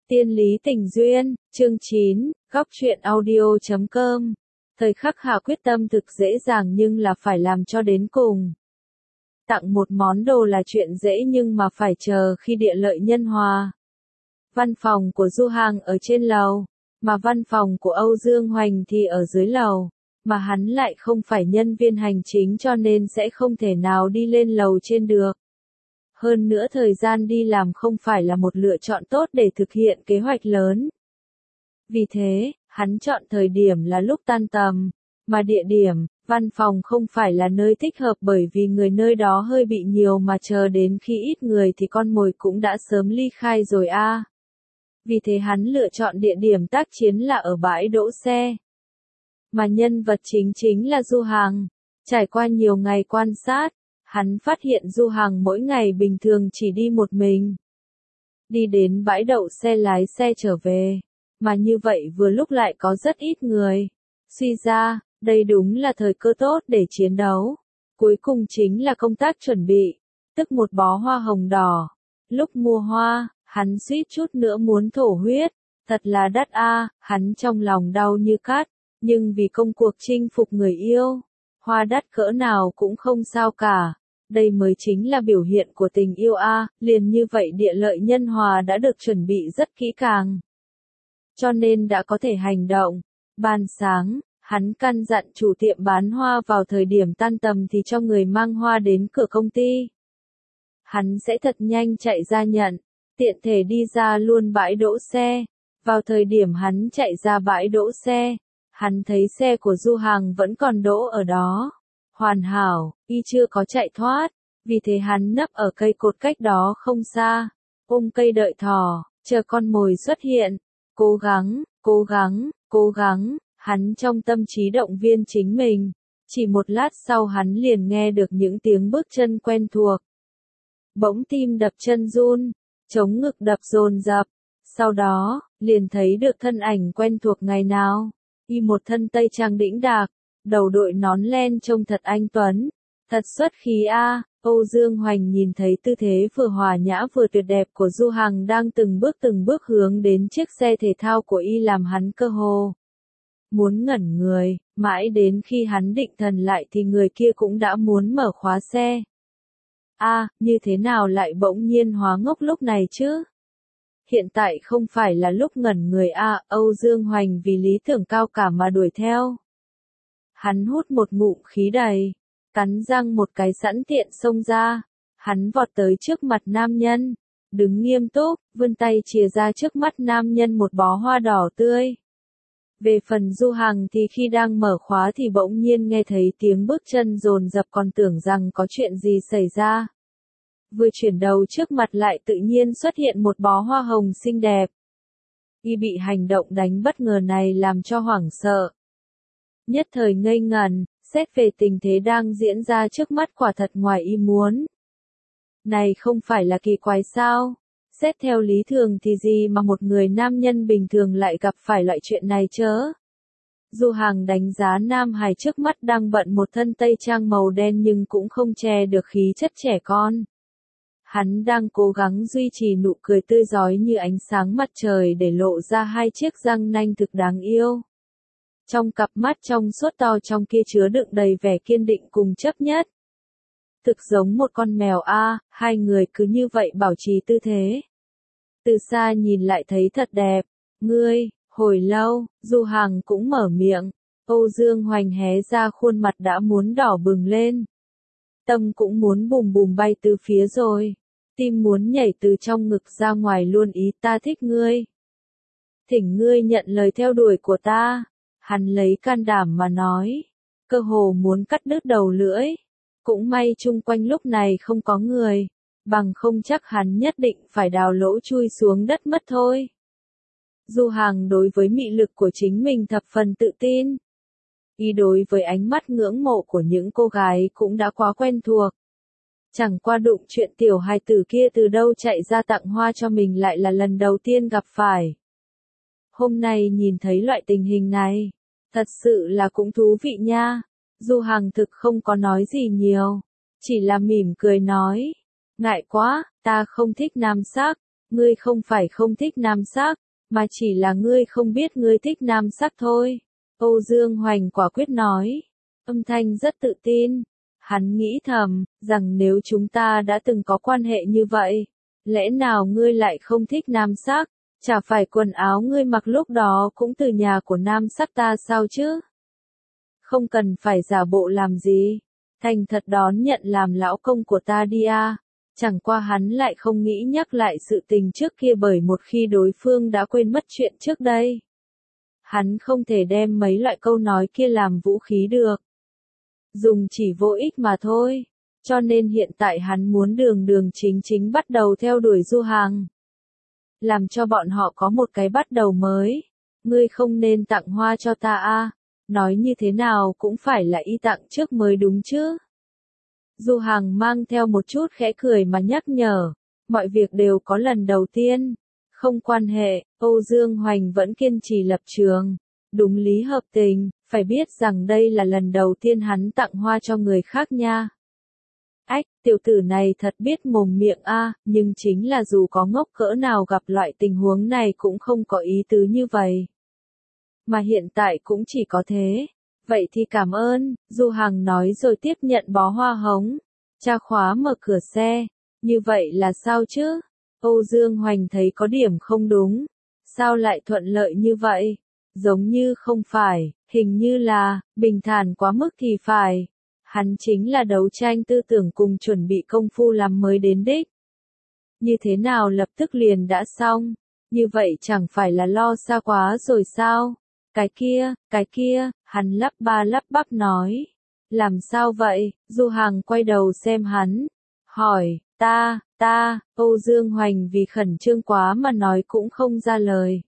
Tiên lý tình duyên, chương 9, góc truyện audio.com. Thời khắc hạ quyết tâm thực dễ dàng nhưng là phải làm cho đến cùng. Tặng một món đồ là chuyện dễ nhưng mà phải chờ khi địa lợi nhân hòa. Văn phòng của Du Hàng ở trên lầu, mà văn phòng của Âu Dương Hoành thì ở dưới lầu, mà hắn lại không phải nhân viên hành chính cho nên sẽ không thể nào đi lên lầu trên được. Hơn nữa thời gian đi làm không phải là một lựa chọn tốt để thực hiện kế hoạch lớn. Vì thế, hắn chọn thời điểm là lúc tan tầm, mà địa điểm, văn phòng không phải là nơi thích hợp bởi vì người nơi đó hơi bị nhiều mà chờ đến khi ít người thì con mồi cũng đã sớm ly khai rồi a. Vì thế hắn lựa chọn địa điểm tác chiến là ở bãi đỗ xe. Mà nhân vật chính là Du Hàng. Trải qua nhiều ngày quan sát, hắn phát hiện Du Hàng mỗi ngày bình thường chỉ đi một mình. Đi đến bãi đậu xe lái xe trở về. Mà như vậy vừa lúc lại có rất ít người. Suy ra, đây đúng là thời cơ tốt để chiến đấu. Cuối cùng chính là công tác chuẩn bị, tức một bó hoa hồng đỏ. Lúc mua hoa, hắn suýt chút nữa muốn thổ huyết. Thật là đắt a, hắn trong lòng đau như cắt. Nhưng vì công cuộc chinh phục người yêu, hoa đắt cỡ nào cũng không sao cả. Đây mới chính là biểu hiện của tình yêu a, liền như vậy địa lợi nhân hòa đã được chuẩn bị rất kỹ càng. Cho nên đã có thể hành động. Ban sáng, hắn căn dặn chủ tiệm bán hoa vào thời điểm tan tầm thì cho người mang hoa đến cửa công ty. Hắn sẽ thật nhanh chạy ra nhận, tiện thể đi ra luôn bãi đỗ xe. Vào thời điểm hắn chạy ra bãi đỗ xe, hắn thấy xe của Du Hàng vẫn còn đỗ ở đó. Hoàn hảo, y chưa có chạy thoát, vì thế hắn nấp ở cây cột cách đó không xa, ôm cây đợi thỏ, chờ con mồi xuất hiện. Cố gắng, cố gắng, cố gắng, hắn trong tâm trí động viên chính mình. Chỉ một lát sau hắn liền nghe được những tiếng bước chân quen thuộc. Bỗng tim đập chân run, chống ngực đập dồn dập. Sau đó, liền thấy được thân ảnh quen thuộc ngày nào. Y một thân tây trang đĩnh đạc, đầu đội nón len trông thật anh tuấn, thật xuất khí a. Âu Dương Hoành nhìn thấy tư thế vừa hòa nhã vừa tuyệt đẹp của Du Hàng đang từng bước hướng đến chiếc xe thể thao của y làm hắn cơ hồ muốn ngẩn người, mãi đến khi hắn định thần lại thì người kia cũng đã muốn mở khóa xe. A, như thế nào lại bỗng nhiên hóa ngốc lúc này chứ? Hiện tại không phải là lúc ngẩn người a, Âu Dương Hoành vì lý tưởng cao cả mà đuổi theo. Hắn hút một ngụm khí đầy, cắn răng một cái sẵn tiện xông ra, hắn vọt tới trước mặt nam nhân, đứng nghiêm túc, vươn tay chìa ra trước mắt nam nhân một bó hoa đỏ tươi. Về phần Du Hàng thì khi đang mở khóa thì bỗng nhiên nghe thấy tiếng bước chân dồn dập còn tưởng rằng có chuyện gì xảy ra. Vừa chuyển đầu trước mặt lại tự nhiên xuất hiện một bó hoa hồng xinh đẹp. Y bị hành động đánh bất ngờ này làm cho hoảng sợ. Nhất thời ngây ngẩn, xét về tình thế đang diễn ra trước mắt quả thật ngoài ý muốn. Này không phải là kỳ quái sao? Xét theo lý thường thì gì mà một người nam nhân bình thường lại gặp phải loại chuyện này chớ? Du Hàng đánh giá nam hài trước mắt đang bận một thân tây trang màu đen nhưng cũng không che được khí chất trẻ con. Hắn đang cố gắng duy trì nụ cười tươi rói như ánh sáng mặt trời để lộ ra hai chiếc răng nanh thực đáng yêu. Trong cặp mắt trong suốt to trong kia chứa đựng đầy vẻ kiên định cùng chấp nhất. Thực giống một con mèo a, hai người cứ như vậy bảo trì tư thế. Từ xa nhìn lại thấy thật đẹp. Ngươi, hồi lâu, Du Hàng cũng mở miệng. Âu Dương Hoành hé ra khuôn mặt đã muốn đỏ bừng lên. Tâm cũng muốn bùm bùm bay từ phía rồi. Tim muốn nhảy từ trong ngực ra ngoài luôn ý ta thích ngươi. Thỉnh ngươi nhận lời theo đuổi của ta. Hắn lấy can đảm mà nói. Cơ hồ muốn cắt đứt đầu lưỡi. Cũng may chung quanh lúc này không có người. Bằng không chắc hắn nhất định phải đào lỗ chui xuống đất mất thôi. Du Hàng đối với mị lực của chính mình thập phần tự tin. Y đối với ánh mắt ngưỡng mộ của những cô gái cũng đã quá quen thuộc. Chẳng qua đụng chuyện tiểu hài tử kia từ đâu chạy ra tặng hoa cho mình lại là lần đầu tiên gặp phải. Hôm nay nhìn thấy loại tình hình này, thật sự là cũng thú vị nha. Du Hàng thực không có nói gì nhiều, chỉ là mỉm cười nói, ngại quá, ta không thích nam sắc, Ngươi không phải không thích nam sắc, mà chỉ là ngươi không biết ngươi thích nam sắc thôi. Âu Dương Hoành quả quyết nói. Âm thanh rất tự tin. Hắn nghĩ thầm, rằng nếu chúng ta đã từng có quan hệ như vậy, lẽ nào ngươi lại không thích nam sắc? Chả phải quần áo ngươi mặc lúc đó cũng từ nhà của nam sắc ta sao chứ? Không cần phải giả bộ làm gì. Thành thật đón nhận làm lão công của ta đi à. Chẳng qua hắn lại không nghĩ nhắc lại sự tình trước kia bởi một khi đối phương đã quên mất chuyện trước đây. Hắn không thể đem mấy loại câu nói kia làm vũ khí được. Dùng chỉ vô ích mà thôi. Cho nên hiện tại hắn muốn đường đường chính chính bắt đầu theo đuổi Du Hàng. Làm cho bọn họ có một cái bắt đầu mới. Ngươi không nên tặng hoa cho ta à. Nói như thế nào cũng phải là y tặng trước mới đúng chứ. Du Hàng mang theo một chút khẽ cười mà nhắc nhở. Mọi việc đều có lần đầu tiên. Không quan hệ, Âu Dương Hoành vẫn kiên trì lập trường. Đúng lý hợp tình, phải biết rằng đây là lần đầu tiên hắn tặng hoa cho người khác nha. Ách, tiểu tử này thật biết mồm miệng a, nhưng chính là dù có ngốc cỡ nào gặp loại tình huống này cũng không có ý tứ như vậy. Mà hiện tại cũng chỉ có thế. Vậy thì cảm ơn, Du Hằng nói rồi tiếp nhận bó hoa hồng. Cha khóa mở cửa xe. Như vậy là sao chứ? Âu Dương Hoành thấy có điểm không đúng. Sao lại thuận lợi như vậy? Giống như không phải, hình như là, bình thản quá mức thì phải. Hắn chính là đấu tranh tư tưởng cùng chuẩn bị công phu làm mới đến đích. Như thế nào lập tức liền đã xong? Như vậy chẳng phải là lo xa quá rồi sao? Cái kia, hắn lắp ba lắp bắp nói. Làm sao vậy? Du Hằng quay đầu xem hắn. Hỏi, Âu Dương Hoành vì khẩn trương quá mà nói cũng không ra lời.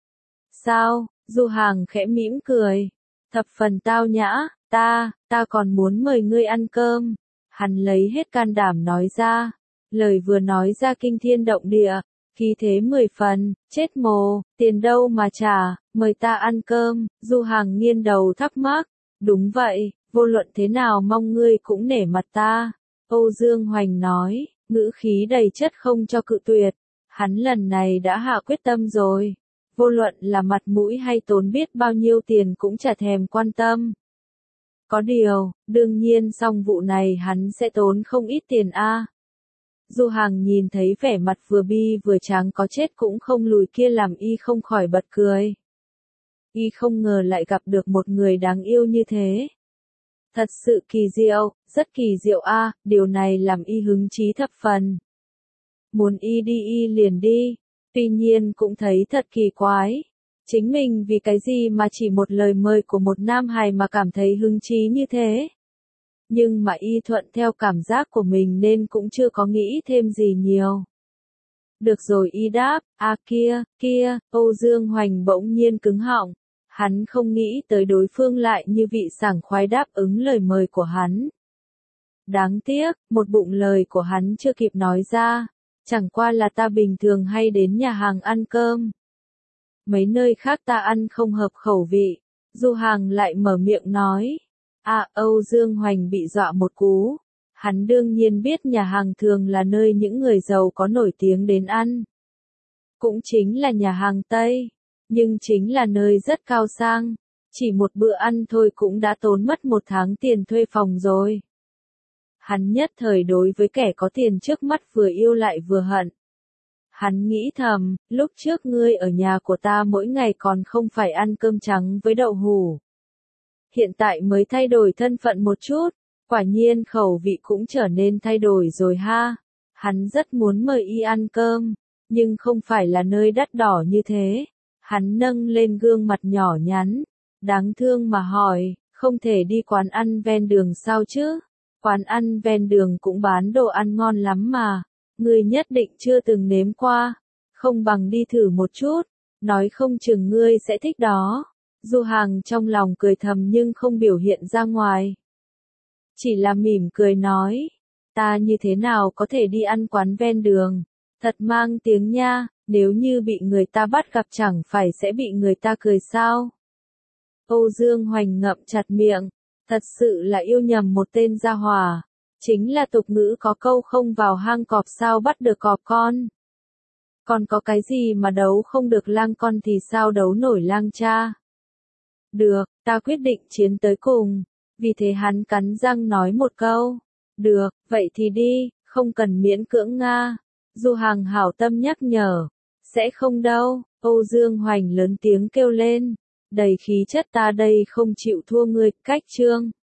Sao? Du Hằng khẽ mỉm cười. Thập phần tao nhã, ta còn muốn mời ngươi ăn cơm. Hắn lấy hết can đảm nói ra. Lời vừa nói ra kinh thiên động địa. Khí thế 10 phần, chết mồ, tiền đâu mà trả, mời ta ăn cơm. Du Hằng nghiêng đầu thắc mắc. Đúng vậy, vô luận thế nào mong ngươi cũng nể mặt ta. Âu Dương Hoành nói, ngữ khí đầy chất không cho cự tuyệt. Hắn lần này đã hạ quyết tâm rồi. Vô luận là mặt mũi hay tốn biết bao nhiêu tiền cũng chả thèm quan tâm. Có điều, đương nhiên xong vụ này hắn sẽ tốn không ít tiền a. Du Hằng nhìn thấy vẻ mặt vừa bi vừa trắng có chết cũng không lùi kia làm y không khỏi bật cười. Y không ngờ lại gặp được một người đáng yêu như thế. Thật sự kỳ diệu, rất kỳ diệu a, điều này làm y hứng chí thập phần. Muốn y đi y liền đi, tuy nhiên cũng thấy thật kỳ quái. Chính mình vì cái gì mà chỉ một lời mời của một nam hài mà cảm thấy hứng chí như thế. Nhưng mà y thuận theo cảm giác của mình nên cũng chưa có nghĩ thêm gì nhiều. Được rồi y đáp, kia, Âu Dương Hoành bỗng nhiên cứng họng. Hắn không nghĩ tới đối phương lại như vị sảng khoái đáp ứng lời mời của hắn. Đáng tiếc, một bụng lời của hắn chưa kịp nói ra. Chẳng qua là ta bình thường hay đến nhà hàng ăn cơm. Mấy nơi khác ta ăn không hợp khẩu vị. Du Hằng lại mở miệng nói. Âu Dương Hoành bị dọa một cú. Hắn đương nhiên biết nhà hàng thường là nơi những người giàu có nổi tiếng đến ăn. Cũng chính là nhà hàng Tây. Nhưng chính là nơi rất cao sang. Chỉ một bữa ăn thôi cũng đã tốn mất 1 tháng tiền thuê phòng rồi. Hắn nhất thời đối với kẻ có tiền trước mắt vừa yêu lại vừa hận. Hắn nghĩ thầm, lúc trước ngươi ở nhà của ta mỗi ngày còn không phải ăn cơm trắng với đậu hủ. Hiện tại mới thay đổi thân phận một chút, quả nhiên khẩu vị cũng trở nên thay đổi rồi ha. Hắn rất muốn mời y ăn cơm, nhưng không phải là nơi đắt đỏ như thế. Hắn nâng lên gương mặt nhỏ nhắn, đáng thương mà hỏi, không thể đi quán ăn ven đường sao chứ? Quán ăn ven đường cũng bán đồ ăn ngon lắm mà, ngươi nhất định chưa từng nếm qua, không bằng đi thử một chút, nói không chừng ngươi sẽ thích đó. Du Hằng trong lòng cười thầm nhưng không biểu hiện ra ngoài. Chỉ là mỉm cười nói, ta như thế nào có thể đi ăn quán ven đường, thật mang tiếng nha, nếu như bị người ta bắt gặp chẳng phải sẽ bị người ta cười sao. Âu Dương Hoành ngậm chặt miệng, thật sự là yêu nhầm một tên gia hỏa. Chính là tục ngữ có câu không vào hang cọp sao bắt được cọp con. Còn có cái gì mà đấu không được lang con thì sao đấu nổi lang cha? Được, ta quyết định chiến tới cùng. Vì thế hắn cắn răng nói một câu. Được, vậy thì đi, không cần miễn cưỡng Nga. Du Hàng hảo tâm nhắc nhở. Sẽ không đâu, Âu Dương Hoành lớn tiếng kêu lên. Đầy khí chất ta đây không chịu thua ngươi, cách trương.